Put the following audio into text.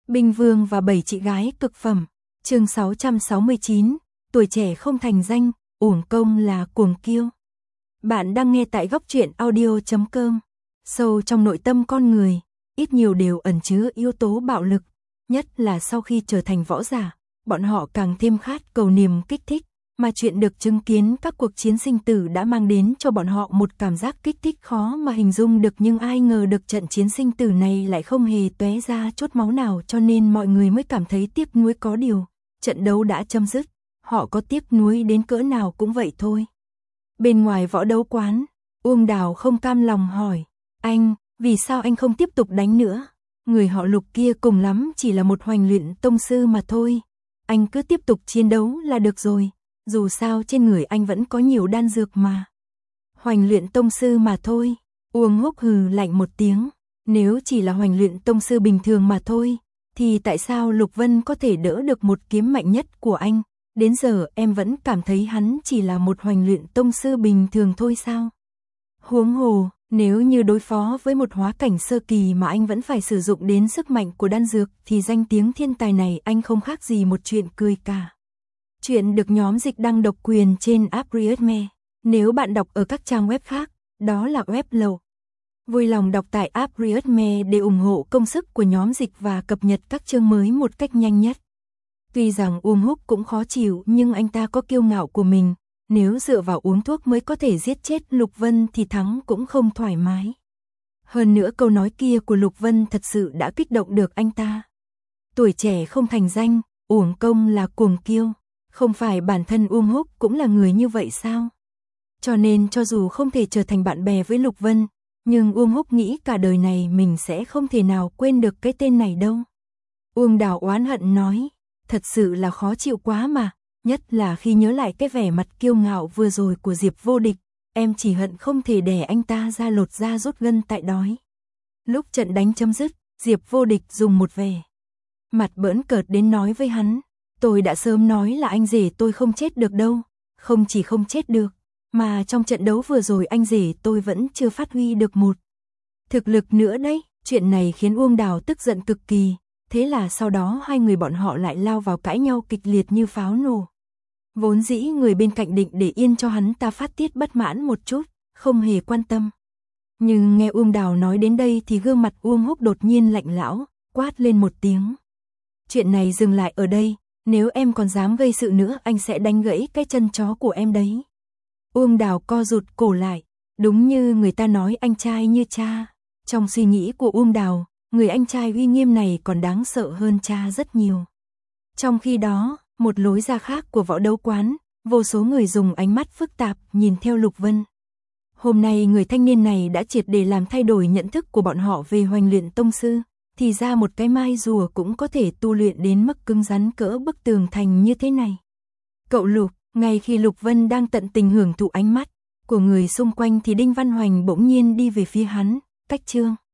Binh Vương và 7 chị gái cực phẩm. Chương 669, tuổi trẻ không thành danh, uổng công là cuồng kiêu. Bạn đang nghe tại góc truyện audio.com. Sâu trong nội tâm con người, ít nhiều đều ẩn chứa yếu tố bạo lực, nhất là sau khi trở thành võ giả, bọn họ càng thêm khát cầu niềm kích thích, mà chuyện được chứng kiến các cuộc chiến sinh tử đã mang đến cho bọn họ một cảm giác kích thích khó mà hình dung được, nhưng ai ngờ được trận chiến sinh tử này lại không hề tóe ra chút máu nào, cho nên mọi người mới cảm thấy tiếc nuối. Có điều, trận đấu đã chấm dứt, họ có tiếc nuối đến cỡ nào cũng vậy thôi. Bên ngoài võ đấu quán, Uông Đào không cam lòng hỏi, anh, vì sao anh không tiếp tục đánh nữa? Người họ Lục kia cùng lắm chỉ là một hoành luyện tông sư mà thôi. Anh cứ tiếp tục chiến đấu là được rồi, dù sao trên người anh vẫn có nhiều đan dược mà. Hoành luyện tông sư mà thôi, Uông Húc hừ lạnh một tiếng, nếu chỉ là hoành luyện tông sư bình thường mà thôi, thì tại sao Lục Vân có thể đỡ được một kiếm mạnh nhất của anh? Đến giờ em vẫn cảm thấy hắn chỉ là một hoành luyện tông sư bình thường thôi sao? Huống hồ, nếu như đối phó với một hóa cảnh sơ kỳ mà anh vẫn phải sử dụng đến sức mạnh của đan dược, thì danh tiếng thiên tài này anh không khác gì một chuyện cười cả. Chuyện được nhóm dịch đăng độc quyền trên app Readme. Nếu bạn đọc ở các trang web khác, đó là web lậu. Vui lòng đọc tại app Readme để ủng hộ công sức của nhóm dịch và cập nhật các chương mới một cách nhanh nhất. Tuy rằng Uông Húc cũng khó chịu, nhưng anh ta có kiêu ngạo của mình, nếu dựa vào uống thuốc mới có thể giết chết Lục Vân thì thắng cũng không thoải mái. Hơn nữa câu nói kia của Lục Vân thật sự đã kích động được anh ta. Tuổi trẻ không thành danh, uổng công là cuồng kiêu. Không phải bản thân Uông Húc cũng là người như vậy sao? Cho nên cho dù không thể trở thành bạn bè với Lục Vân, nhưng Uông Húc nghĩ cả đời này mình sẽ không thể nào quên được cái tên này đâu. Uông Đào oán hận nói, thật sự là khó chịu quá mà, nhất là khi nhớ lại cái vẻ mặt kiêu ngạo vừa rồi của Diệp Vô Địch, em chỉ hận không thể đè anh ta ra lột da rút gân tại đói. Lúc trận đánh chấm dứt, Diệp Vô Địch dùng một vẻ mặt bỡn cợt đến nói với hắn, tôi đã sớm nói là anh rể tôi không chết được đâu, không chỉ không chết được, mà trong trận đấu vừa rồi anh rể tôi vẫn chưa phát huy được một thực lực nữa đấy. Chuyện này khiến Uông Đào tức giận cực kỳ, thế là sau đó hai người bọn họ lại lao vào cãi nhau kịch liệt như pháo nổ. Vốn dĩ người bên cạnh định để yên cho hắn ta phát tiết bất mãn một chút, không hề quan tâm. Nhưng nghe Uông Đào nói đến đây thì gương mặt Uông Húc đột nhiên lạnh lẽo, quát lên một tiếng. Chuyện này dừng lại ở đây, nếu em còn dám gây sự nữa anh sẽ đánh gãy cái chân chó của em đấy. Uông Đào co rụt cổ lại, đúng như người ta nói anh trai như cha. Trong suy nghĩ của Uông Đào, người anh trai uy nghiêm này còn đáng sợ hơn cha rất nhiều. Trong khi đó, một lối ra khác của võ đấu quán, vô số người dùng ánh mắt phức tạp nhìn theo Lục Vân. Hôm nay người thanh niên này đã triệt để làm thay đổi nhận thức của bọn họ về hoành luyện tông sư, thì ra một cái mai rùa cũng có thể tu luyện đến mức cứng rắn cỡ bức tường thành như thế này. Cậu Lục, ngay khi Lục Vân đang tận tình hưởng thụ ánh mắt của người xung quanh thì Đinh Văn Hoành bỗng nhiên đi về phía hắn, cách chương.